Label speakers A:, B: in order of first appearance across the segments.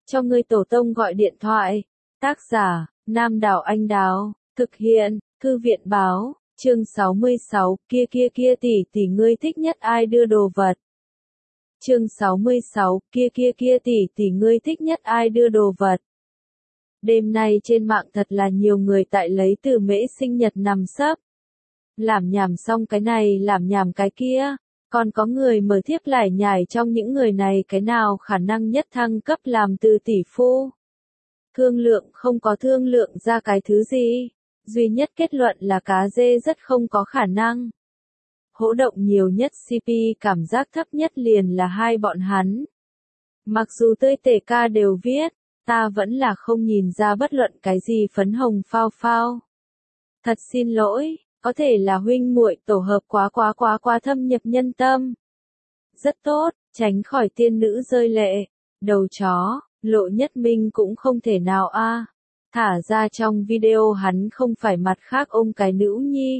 A: cho ngươi tổ tông gọi điện thoại. Tác giả, Nam Đảo Anh Đào, thực hiện, Thư viện Báo, chương 66, kia tỷ ngươi thích nhất ai đưa đồ vật. Chương 66, kia tỷ ngươi thích nhất ai đưa đồ vật. Đêm nay trên mạng thật là nhiều người tại lấy từ mễ sinh nhật nằm sấp. Làm nhảm xong cái này làm nhảm cái kia, còn có người mở thiếp lải nhải trong những người này cái nào khả năng nhất thăng cấp làm từ tỷ phu. Thương lượng không có thương lượng ra cái thứ gì, duy nhất kết luận là cá dê rất không có khả năng. Hỗ động nhiều nhất CP cảm giác thấp nhất liền là hai bọn hắn. Mặc dù tươi tể ca đều viết, ta vẫn là không nhìn ra bất luận cái gì phấn hồng phao phao. Thật xin lỗi, có thể là huynh muội tổ hợp quá thâm nhập nhân tâm. Rất tốt, tránh khỏi tiên nữ rơi lệ. Đầu chó, Lộ Nhất Minh cũng không thể nào a. Thả ra trong video hắn không phải mặt khác ôm cái nữ nhi.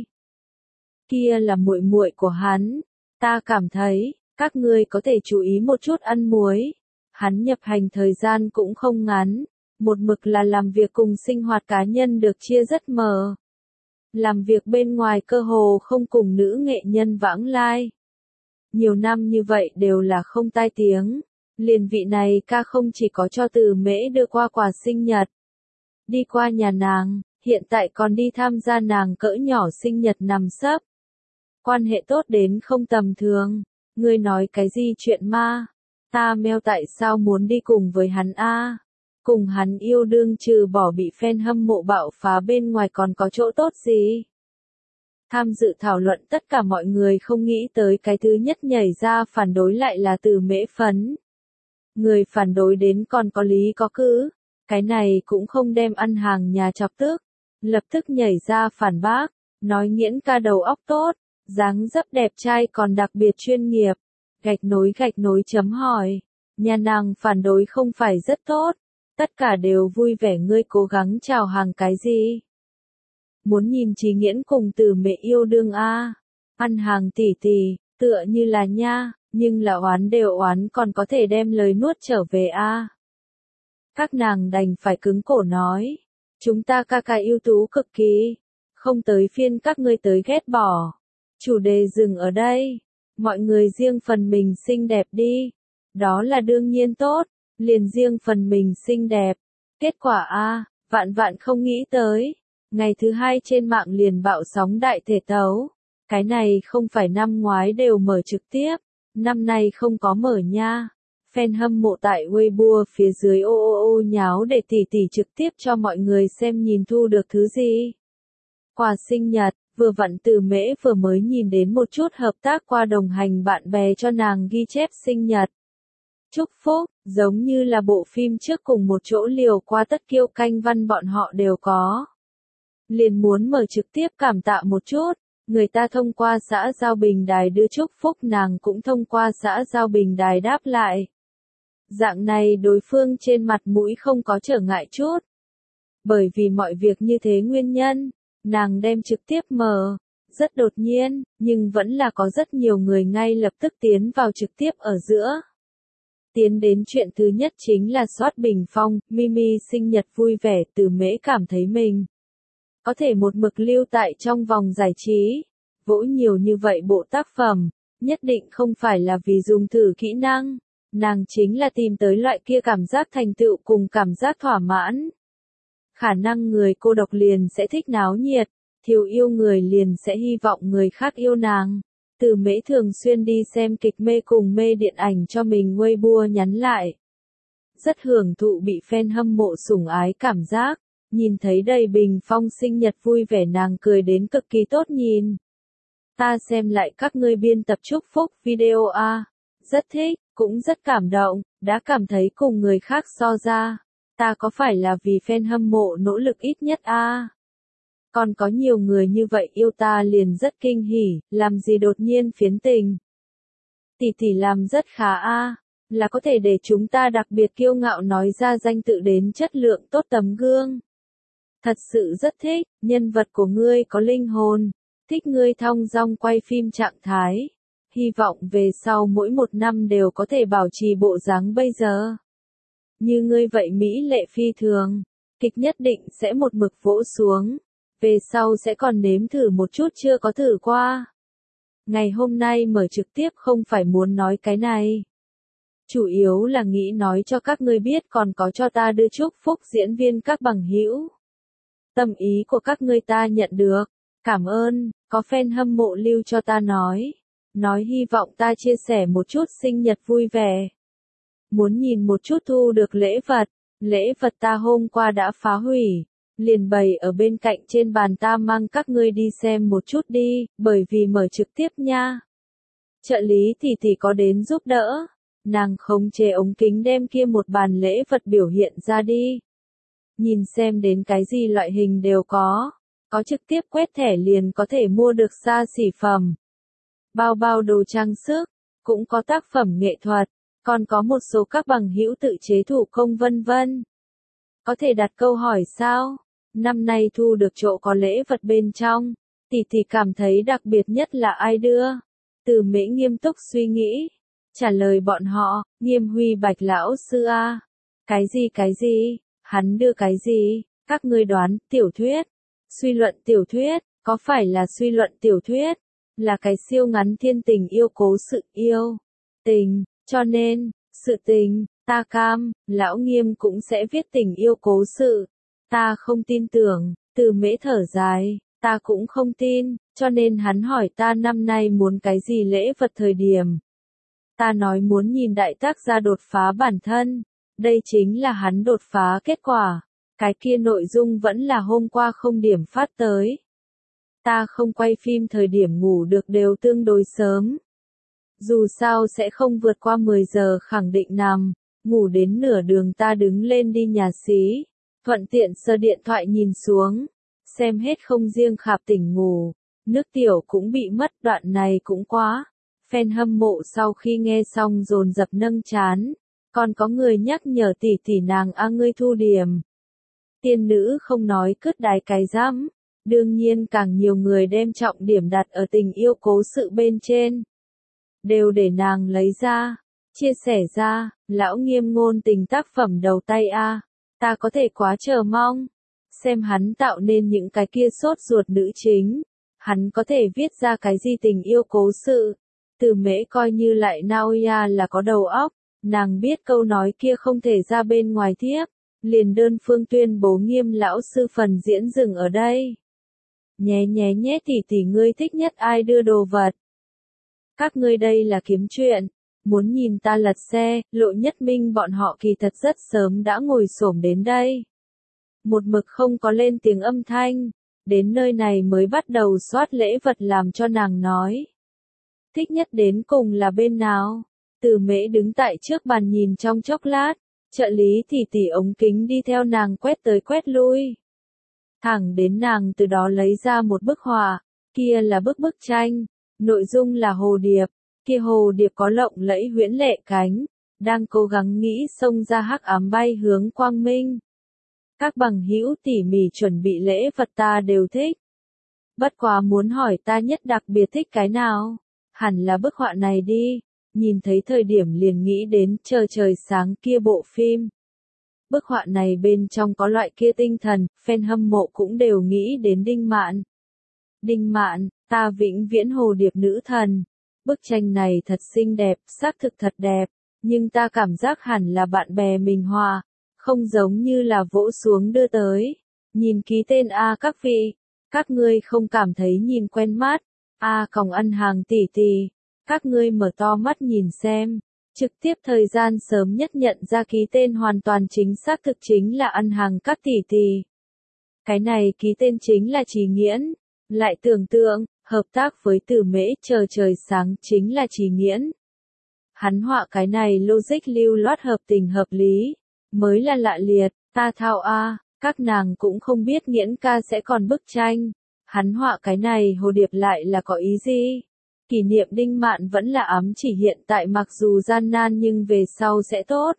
A: Kia là muội muội của hắn. Ta cảm thấy, các ngươi có thể chú ý một chút ăn muối. Hắn nhập hành thời gian cũng không ngắn, một mực là làm việc cùng sinh hoạt cá nhân được chia rất mờ. Làm việc bên ngoài cơ hồ không cùng nữ nghệ nhân vãng lai. Nhiều năm như vậy đều là không tai tiếng. Liền vị này ca không chỉ có cho từ mễ đưa qua quà sinh nhật. Đi qua nhà nàng, hiện tại còn đi tham gia nàng cỡ nhỏ sinh nhật nằm sấp. Quan hệ tốt đến không tầm thường. Ngươi nói cái gì chuyện ma? Ta meo tại sao muốn đi cùng với hắn a? Cùng hắn yêu đương trừ bỏ bị fan hâm mộ bạo phá bên ngoài còn có chỗ tốt gì? Tham dự thảo luận tất cả mọi người không nghĩ tới cái thứ nhất nhảy ra phản đối lại là từ mễ phấn. Người phản đối đến còn có lý có cứ, cái này cũng không đem ăn hàng nhà chọc tức. Lập tức nhảy ra phản bác, nói Nghiễn ca đầu óc tốt, dáng dấp đẹp trai còn đặc biệt chuyên nghiệp. Gạch nối chấm hỏi, nhà nàng phản đối không phải rất tốt, tất cả đều vui vẻ ngươi cố gắng chào hàng cái gì. Muốn nhìn Chí Nghiễn cùng từ mẹ yêu đương a, ăn hàng tỷ tựa như là nha, nhưng là oán đều oán còn có thể đem lời nuốt trở về a. Các nàng đành phải cứng cổ nói, chúng ta ca ưu tú cực kỳ, không tới phiên các ngươi tới ghét bỏ. Chủ đề dừng ở đây. Mọi người riêng phần mình xinh đẹp đi. Đó là đương nhiên tốt, liền riêng phần mình xinh đẹp. Kết quả a, vạn không nghĩ tới. Ngày thứ hai trên mạng liền bạo sóng đại thể tấu. Cái này không phải năm ngoái đều mở trực tiếp, năm nay không có mở nha. Fan hâm mộ tại Weibo phía dưới ô nháo để tỷ trực tiếp cho mọi người xem nhìn thu được thứ gì. Quà sinh nhật. Vừa vặn từ mễ vừa mới nhìn đến một chút hợp tác qua đồng hành bạn bè cho nàng ghi chép sinh nhật. Chúc phúc, giống như là bộ phim trước cùng một chỗ liều qua tất kiêu canh văn bọn họ đều có. Liền muốn mở trực tiếp cảm tạ một chút, người ta thông qua xã giao bình đài đưa chúc phúc nàng cũng thông qua xã giao bình đài đáp lại. Dạng này đối phương trên mặt mũi không có trở ngại chút. Bởi vì mọi việc như thế nguyên nhân. Nàng đem trực tiếp mở, rất đột nhiên, nhưng vẫn là có rất nhiều người ngay lập tức tiến vào trực tiếp ở giữa. Tiến đến chuyện thứ nhất chính là soát bình phong, Mimi sinh nhật vui vẻ từ mễ cảm thấy mình. Có thể một mực lưu tại trong vòng giải trí, vỗ nhiều như vậy bộ tác phẩm, nhất định không phải là vì dùng thử kỹ năng, nàng chính là tìm tới loại kia cảm giác thành tựu cùng cảm giác thỏa mãn. Khả năng người cô độc liền sẽ thích náo nhiệt, thiếu yêu người liền sẽ hy vọng người khác yêu nàng. Từ mễ thường xuyên đi xem kịch mê cùng mê điện ảnh cho mình Weibo nhắn lại. Rất hưởng thụ bị fan hâm mộ sủng ái cảm giác, nhìn thấy đầy bình phong sinh nhật vui vẻ nàng cười đến cực kỳ tốt nhìn. Ta xem lại các ngươi biên tập chúc phúc video a, rất thích, cũng rất cảm động, đã cảm thấy cùng người khác so ra. Ta có phải là vì fan hâm mộ nỗ lực ít nhất a? Còn có nhiều người như vậy yêu ta liền rất kinh hỉ, làm gì đột nhiên phiến tình. Tỷ làm rất khá a, là có thể để chúng ta đặc biệt kiêu ngạo nói ra danh tự đến chất lượng tốt tấm gương. Thật sự rất thích, nhân vật của ngươi có linh hồn, thích ngươi thong dong quay phim trạng thái. Hy vọng về sau mỗi một năm đều có thể bảo trì bộ dáng bây giờ. Như ngươi vậy mỹ lệ phi thường, kịch nhất định sẽ một mực vỗ xuống. Về sau sẽ còn nếm thử một chút chưa có thử qua. Ngày hôm nay mở trực tiếp không phải muốn nói cái này. Chủ yếu là nghĩ nói cho các ngươi biết còn có cho ta đưa chúc phúc diễn viên các bằng hữu. Tâm ý của các ngươi ta nhận được. Cảm ơn, có fan hâm mộ lưu cho ta nói hy vọng ta chia sẻ một chút sinh nhật vui vẻ. Muốn nhìn một chút thu được lễ vật ta hôm qua đã phá hủy, liền bày ở bên cạnh trên bàn ta mang các ngươi đi xem một chút đi, bởi vì mở trực tiếp nha. Trợ lý thì có đến giúp đỡ, nàng khống chế ống kính đem kia một bàn lễ vật biểu hiện ra đi. Nhìn xem đến cái gì loại hình đều có trực tiếp quét thẻ liền có thể mua được xa xỉ phẩm. Bao đồ trang sức, cũng có tác phẩm nghệ thuật, còn có một số các bằng hữu tự chế thủ công vân vân. Có thể đặt câu hỏi sao? Năm nay thu được chỗ có lễ vật bên trong, tỷ cảm thấy đặc biệt nhất là ai đưa? Từ Mễ nghiêm túc suy nghĩ, trả lời bọn họ, Nghiêm Huy Bạch lão sư a. Cái gì? Hắn đưa cái gì? Các ngươi đoán, tiểu thuyết. Suy luận tiểu thuyết, có phải là suy luận tiểu thuyết? Là cái siêu ngắn thiên tình yêu cố sự yêu. Tình, cho nên, sự tình, ta cam, lão Nghiêm cũng sẽ viết tình yêu cố sự. Ta không tin tưởng, Từ Mễ thở dài, ta cũng không tin, cho nên hắn hỏi ta năm nay muốn cái gì lễ vật thời điểm. Ta nói muốn nhìn đại tác gia đột phá bản thân, đây chính là hắn đột phá kết quả. Cái kia nội dung vẫn là hôm qua không điểm phát tới. Ta không quay phim thời điểm ngủ được đều tương đối sớm. Dù sao sẽ không vượt qua 10 giờ khẳng định nằm, ngủ đến nửa đường ta đứng lên đi nhà xí, thuận tiện sờ điện thoại nhìn xuống, xem hết không riêng Khạp tỉnh ngủ, nước tiểu cũng bị mất đoạn này cũng quá. Fan hâm mộ sau khi nghe xong dồn dập nâng chán, còn có người nhắc nhở tỷ nàng ngươi thu điểm. Tiên nữ không nói cứt đái cái rắm, đương nhiên càng nhiều người đem trọng điểm đặt ở tình yêu cố sự bên trên. Đều để nàng lấy ra, chia sẻ ra, lão Nghiêm ngôn tình tác phẩm đầu tay a, ta có thể quá chờ mong. Xem hắn tạo nên những cái kia sốt ruột nữ chính, hắn có thể viết ra cái gì tình yêu cố sự. Từ Mễ coi như lại Naoya là có đầu óc, nàng biết câu nói kia không thể ra bên ngoài thiếp, liền đơn phương tuyên bố Nghiêm lão sư phần diễn dừng ở đây. Nhé tỷ ngươi thích nhất ai đưa đồ vật. Các ngươi đây là kiếm chuyện, muốn nhìn ta lật xe, Lộ Nhất Minh bọn họ kỳ thật rất sớm đã ngồi xổm đến đây. Một mực không có lên tiếng âm thanh, đến nơi này mới bắt đầu soát lễ vật làm cho nàng nói. Thích nhất đến cùng là bên nào? Từ Mễ đứng tại trước bàn nhìn trong chốc lát, trợ lý tỷ ống kính đi theo nàng quét tới quét lui. Thẳng đến nàng từ đó lấy ra một bức họa, kia là bức tranh, nội dung là hồ điệp, kia hồ điệp có lộng lẫy huyễn lệ cánh, đang cố gắng nghĩ xông ra hắc ám bay hướng quang minh. Các bằng hữu tỉ mỉ chuẩn bị lễ vật ta đều thích. Bất quá muốn hỏi ta nhất đặc biệt thích cái nào? Hẳn là bức họa này đi, nhìn thấy thời điểm liền nghĩ đến trời sáng kia bộ phim. Bức họa này bên trong có loại kia tinh thần, fan hâm mộ cũng đều nghĩ đến Đinh Mạn. Đinh Mạn, ta vĩnh viễn hồ điệp nữ thần. Bức tranh này thật xinh đẹp, xác thực thật đẹp, nhưng ta cảm giác hẳn là bạn bè mình họa, không giống như là vỗ xuống đưa tới. Nhìn ký tên các vị, các ngươi không cảm thấy nhìn quen mắt. Còng ăn hàng tỷ, các ngươi mở to mắt nhìn xem. Trực tiếp thời gian sớm nhất nhận ra ký tên hoàn toàn chính xác thực chính là ăn hàng các tỷ. Cái này ký tên chính là Trì Nghiễn. Lại tưởng tượng, hợp tác với Từ Mễ trời sáng chính là Trì Nghiễn. Hắn họa cái này logic lưu loát hợp tình hợp lý, mới là lạ liệt, ta thao các nàng cũng không biết Nghiễn ca sẽ còn bức tranh. Hắn họa cái này hồ điệp lại là có ý gì? Kỷ niệm Đinh Mạn vẫn là ám chỉ hiện tại mặc dù gian nan nhưng về sau sẽ tốt.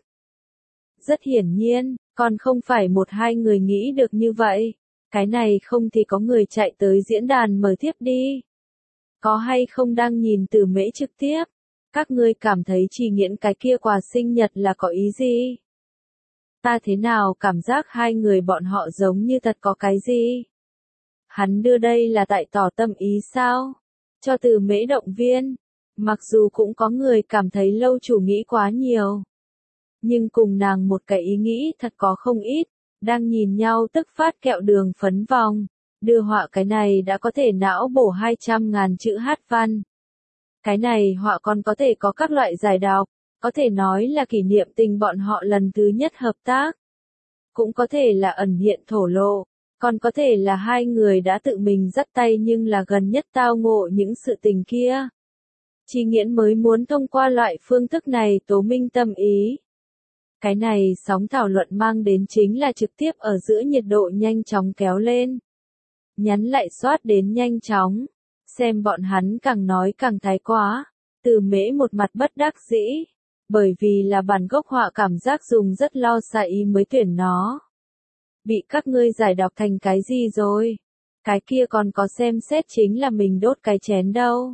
A: Rất hiển nhiên, còn không phải một hai người nghĩ được như vậy. Cái này không thì có người chạy tới diễn đàn mở tiếp đi. Có hay không đang nhìn Từ Mễ trực tiếp? Các ngươi cảm thấy Trì Nghiễn cái kia quà sinh nhật là có ý gì? Ta thế nào cảm giác hai người bọn họ giống như thật có cái gì? Hắn đưa đây là tại tỏ tâm ý sao? Cho Từ Mễ động viên. Mặc dù cũng có người cảm thấy lâu chủ nghĩ quá nhiều. Nhưng cùng nàng một cái ý nghĩ thật có không ít. Đang nhìn nhau tức phát kẹo đường phấn vòng. Đưa họa cái này đã có thể não bổ 200.000 chữ hát văn. Cái này họa còn có thể có các loại giải đọc. Có thể nói là kỷ niệm tình bọn họ lần thứ nhất hợp tác. Cũng có thể là ẩn hiện thổ lộ. Còn có thể là hai người đã tự mình dắt tay nhưng là gần nhất tao ngộ những sự tình kia. Chi Nghiễn mới muốn thông qua loại phương thức này tố minh tâm ý. Cái này sóng thảo luận mang đến chính là trực tiếp ở giữa nhiệt độ nhanh chóng kéo lên. Nhắn lại soát đến nhanh chóng. Xem bọn hắn càng nói càng thái quá. Từ Mễ một mặt bất đắc dĩ. Bởi vì là bản gốc họa cảm giác dùng rất lo xa ý mới tuyển nó. Bị các ngươi giải đọc thành cái gì rồi? Cái kia còn có xem xét chính là mình đốt cái chén đâu.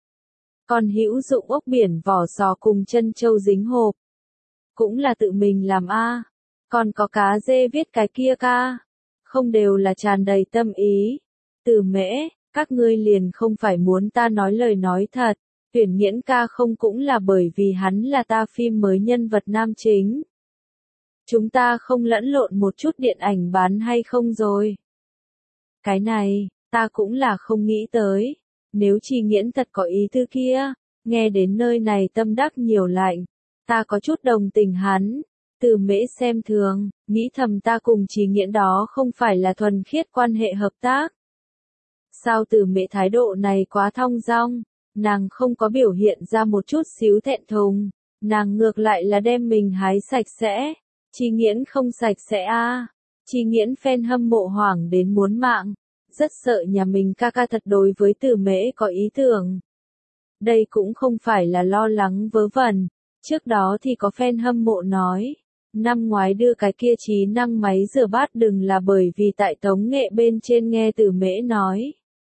A: Còn hữu dụng ốc biển vỏ sò cùng chân châu dính hộp. Cũng là tự mình làm a. Còn có cá dê viết cái kia ca. Không đều là tràn đầy tâm ý. Từ Mễ, các ngươi liền không phải muốn ta nói lời nói thật. Tuyển Nghiễn ca không cũng là bởi vì hắn là ta phim mới nhân vật nam chính. Chúng ta không lẫn lộn một chút điện ảnh bán hay không rồi. Cái này, ta cũng là không nghĩ tới. Nếu Chi Nghiễn thật có ý tư kia, nghe đến nơi này tâm đắc nhiều lạnh. Ta có chút đồng tình hắn. Từ Mễ xem thường, nghĩ thầm ta cùng Chi Nghiễn đó không phải là thuần khiết quan hệ hợp tác. Sao Từ Mễ thái độ này quá thong dong, nàng không có biểu hiện ra một chút xíu thẹn thùng, nàng ngược lại là đem mình hái sạch sẽ. Chi Nghiễn không sạch sẽ a. Chi Nghiễn fan hâm mộ hoảng đến muốn mạng, rất sợ nhà mình ca ca thật đối với Từ Mễ có ý tưởng. Đây cũng không phải là lo lắng vớ vẩn, trước đó thì có fan hâm mộ nói, năm ngoái đưa cái kia trí năng máy rửa bát đừng là bởi vì tại tống nghệ bên trên nghe Từ Mễ nói.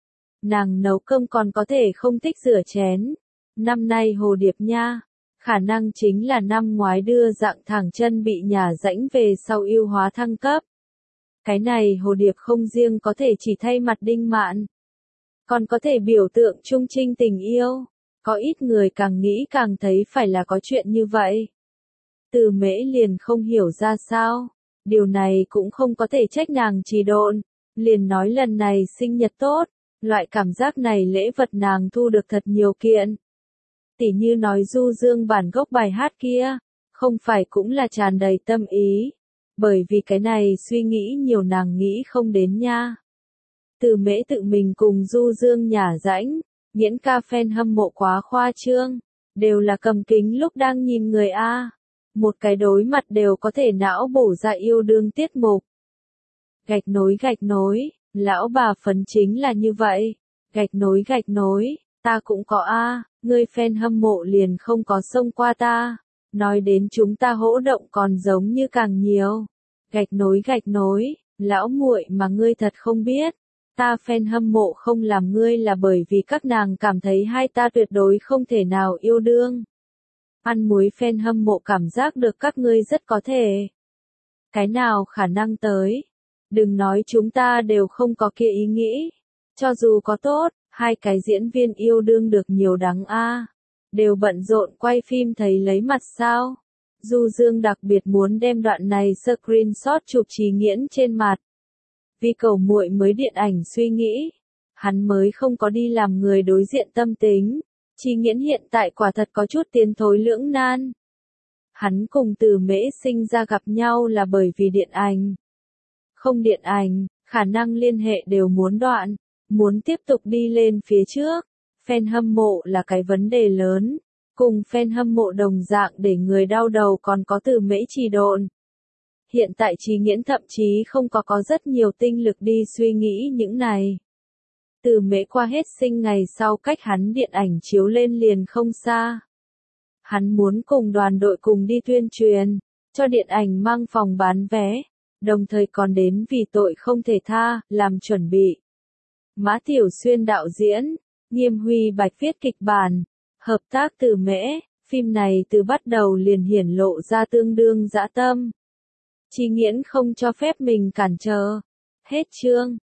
A: Nàng nấu cơm còn có thể không thích rửa chén. Năm nay hồ điệp nha. Khả năng chính là năm ngoái đưa dạng thẳng chân bị nhà rãnh về sau yêu hóa thăng cấp. Cái này hồ điệp không riêng có thể chỉ thay mặt Đinh Mạn. Còn có thể biểu tượng trung trinh tình yêu. Có ít người càng nghĩ càng thấy phải là có chuyện như vậy. Từ Mễ liền không hiểu ra sao. Điều này cũng không có thể trách nàng trì độn. Liền nói lần này sinh nhật tốt. Loại cảm giác này lễ vật nàng thu được thật nhiều kiện. Tỉ như nói du dương bản gốc bài hát kia, không phải cũng là tràn đầy tâm ý. Bởi vì cái này suy nghĩ nhiều nàng nghĩ không đến nha. Từ Mễ tự mình cùng du dương nhả rãnh, Nghiễn ca fan hâm mộ quá khoa trương, đều là cầm kính lúc đang nhìn người A. Một cái đối mặt đều có thể não bổ ra yêu đương tiết mục. Gạch nối, lão bà phấn chính là như vậy. Gạch nối, ta cũng có A, ngươi fan hâm mộ liền không có xông qua ta. Nói đến chúng ta hỗ động còn giống như càng nhiều. Gạch nối, lão muội mà ngươi thật không biết. Ta fan hâm mộ không làm ngươi là bởi vì các nàng cảm thấy hai ta tuyệt đối không thể nào yêu đương. Ăn muối fan hâm mộ cảm giác được các ngươi rất có thể. Cái nào khả năng tới. Đừng nói chúng ta đều không có kia ý nghĩ. Cho dù có tốt, hai cái diễn viên yêu đương được nhiều đắng a. Đều bận rộn quay phim thấy lấy mặt sao. Du Dương đặc biệt muốn đem đoạn này screenshot chụp Trí Nghiễn trên mặt. Vì cầu muội mới điện ảnh suy nghĩ. Hắn mới không có đi làm người đối diện tâm tính. Trí Nghiễn hiện tại quả thật có chút tiến thối lưỡng nan. Hắn cùng Từ Mễ sinh ra gặp nhau là bởi vì điện ảnh. Không điện ảnh, khả năng liên hệ đều muốn đoạn, muốn tiếp tục đi lên phía trước. Fan hâm mộ là cái vấn đề lớn, cùng fan hâm mộ đồng dạng để người đau đầu còn có Từ Mễ trì độn. Hiện tại Trí Nghiễn thậm chí không có rất nhiều tinh lực đi suy nghĩ những này. Từ Mễ qua hết sinh ngày sau cách hắn điện ảnh chiếu lên liền không xa. Hắn muốn cùng đoàn đội cùng đi tuyên truyền, cho điện ảnh mang phòng bán vé, đồng thời còn đến vì tội không thể tha, làm chuẩn bị. Mã Tiểu Xuyên đạo diễn, Nghiêm Huy Bạch viết kịch bản, hợp tác Từ Mễ, phim này từ bắt đầu liền hiển lộ ra tương đương dã tâm. Chí Nghiễn không cho phép mình cản trở. Hết chương.